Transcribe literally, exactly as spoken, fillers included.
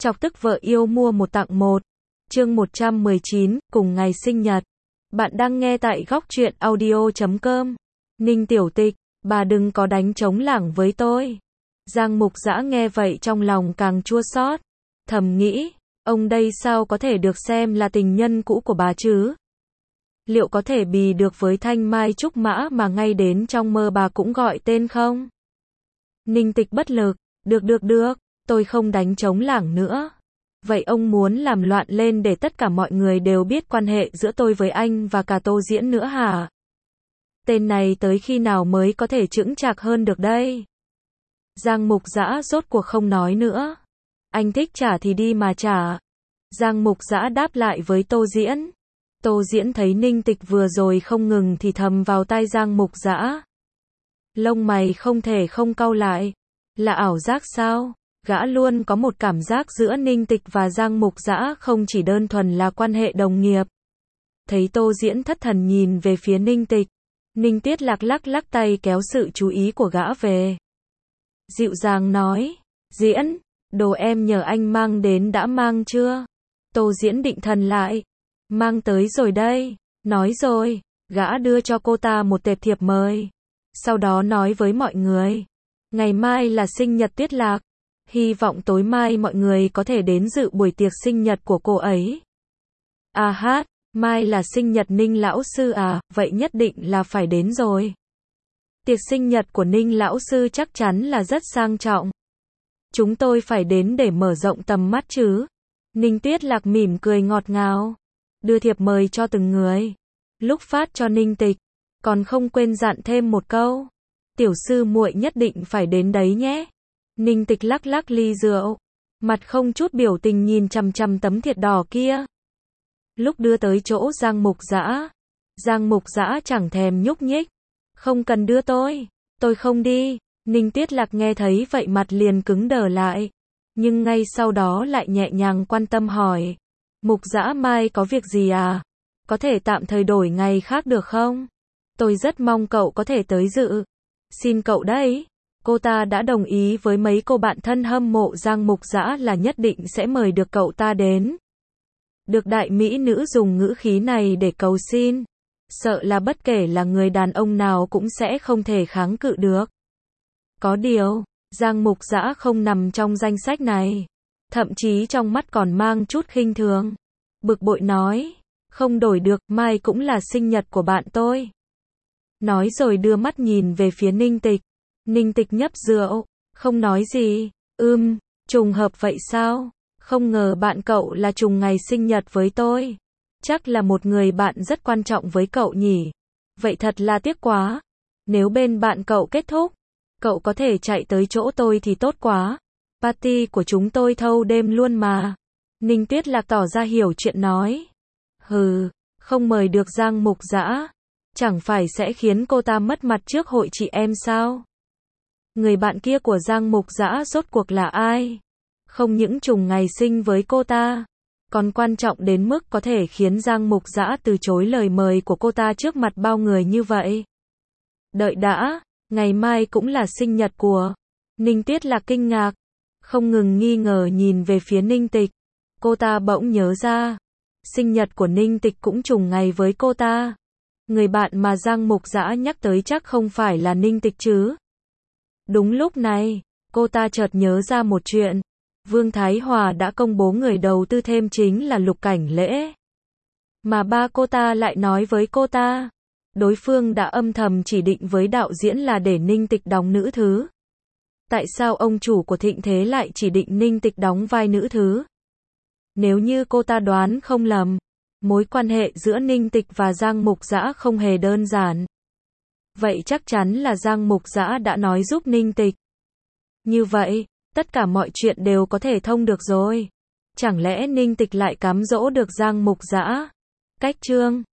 Chọc tức vợ yêu mua một tặng một. Chương một trăm mười chín, cùng ngày sinh nhật. Bạn đang nghe tại góc truyện audio chấm com. Ninh tiểu tịch, bà đừng có đánh trống lảng với tôi. Giang Mục Dã nghe vậy trong lòng càng chua xót, thầm nghĩ, ông đây sao có thể được xem là tình nhân cũ của bà chứ? Liệu có thể bì được với thanh mai trúc mã mà ngay đến trong mơ bà cũng gọi tên không? Ninh Tịch bất lực, được được được, tôi không đánh trống lảng nữa. Vậy ông muốn làm loạn lên để tất cả mọi người đều biết quan hệ giữa tôi với anh và cả Tô Diễn nữa hả? Tên này tới khi nào mới có thể chững chạc hơn được đây? Giang Mục Dã rốt cuộc không nói nữa. Anh thích trả thì đi mà trả. Giang Mục Dã đáp lại với Tô Diễn. Tô Diễn thấy Ninh Tịch vừa rồi không ngừng thì thầm vào tai Giang Mục Dã. Lông mày không thể không cau lại. Là ảo giác sao? Gã luôn có một cảm giác giữa Ninh Tịch và Giang Mục Dã không chỉ đơn thuần là quan hệ đồng nghiệp. Thấy Tô Diễn thất thần nhìn về phía Ninh Tịch, Ninh Tuyết Lạc lắc lắc tay kéo sự chú ý của gã về. Dịu dàng nói, Diễn, đồ em nhờ anh mang đến đã mang chưa? Tô Diễn định thần lại, mang tới rồi đây, nói rồi, gã đưa cho cô ta một tệp thiệp mời. Sau đó nói với mọi người, ngày mai là sinh nhật Tuyết Lạc, hy vọng tối mai mọi người có thể đến dự buổi tiệc sinh nhật của cô ấy. À hát, mai là sinh nhật Ninh lão sư à, vậy nhất định là phải đến rồi. Tiệc sinh nhật của Ninh lão sư chắc chắn là rất sang trọng. Chúng tôi phải đến để mở rộng tầm mắt chứ. Ninh Tuyết Lạc mỉm cười ngọt ngào, đưa thiệp mời cho từng người. Lúc phát cho Ninh Tịch, còn không quên dặn thêm một câu. Tiểu sư muội nhất định phải đến đấy nhé. Ninh Tịch lắc lắc ly rượu, mặt không chút biểu tình nhìn chằm chằm tấm thiệp đỏ kia. Lúc đưa tới chỗ Giang Mục Dã, Giang Mục Dã chẳng thèm nhúc nhích. Không cần đưa tôi, tôi không đi. Ninh Tuyết Lạc nghe thấy vậy mặt liền cứng đờ lại, nhưng ngay sau đó lại nhẹ nhàng quan tâm hỏi. Mục Dã mai có việc gì à? Có thể tạm thời đổi ngày khác được không? Tôi rất mong cậu có thể tới dự. Xin cậu đấy. Cô ta đã đồng ý với mấy cô bạn thân hâm mộ Giang Mục Dã là nhất định sẽ mời được cậu ta đến. Được đại mỹ nữ dùng ngữ khí này để cầu xin, sợ là bất kể là người đàn ông nào cũng sẽ không thể kháng cự được. Có điều, Giang Mục Dã không nằm trong danh sách này, thậm chí trong mắt còn mang chút khinh thường. Bực bội nói, không đổi được, mai cũng là sinh nhật của bạn tôi. Nói rồi đưa mắt nhìn về phía Ninh Tịch. Ninh Tịch nhấp rượu, không nói gì. Ưm, trùng hợp vậy sao? Không ngờ bạn cậu là trùng ngày sinh nhật với tôi. Chắc là một người bạn rất quan trọng với cậu nhỉ. Vậy thật là tiếc quá. Nếu bên bạn cậu kết thúc, cậu có thể chạy tới chỗ tôi thì tốt quá. Party của chúng tôi thâu đêm luôn mà. Ninh Tuyết Lạc tỏ ra hiểu chuyện nói. Hừ, không mời được Giang Mục Dã, chẳng phải sẽ khiến cô ta mất mặt trước hội chị em sao? Người bạn kia của Giang Mục Dã rốt cuộc là ai? Không những trùng ngày sinh với cô ta, còn quan trọng đến mức có thể khiến Giang Mục Dã từ chối lời mời của cô ta trước mặt bao người như vậy. Đợi đã, ngày mai cũng là sinh nhật của... Ninh Tuyết Lạc kinh ngạc, không ngừng nghi ngờ nhìn về phía Ninh Tịch. Cô ta bỗng nhớ ra, sinh nhật của Ninh Tịch cũng trùng ngày với cô ta. Người bạn mà Giang Mục Dã nhắc tới chắc không phải là Ninh Tịch chứ. Đúng lúc này, cô ta chợt nhớ ra một chuyện. Vương Thái Hòa đã công bố người đầu tư thêm chính là Lục Cảnh Lễ. Mà ba cô ta lại nói với cô ta, đối phương đã âm thầm chỉ định với đạo diễn là để Ninh Tịch đóng nữ thứ. Tại sao ông chủ của Thịnh Thế lại chỉ định Ninh Tịch đóng vai nữ thứ? Nếu như cô ta đoán không lầm, mối quan hệ giữa Ninh Tịch và Giang Mục Dã không hề đơn giản. Vậy chắc chắn là Giang Mục Dã đã nói giúp Ninh Tịch. Như vậy, tất cả mọi chuyện đều có thể thông được rồi. Chẳng lẽ Ninh Tịch lại cám dỗ được Giang Mục Dã? Cách chương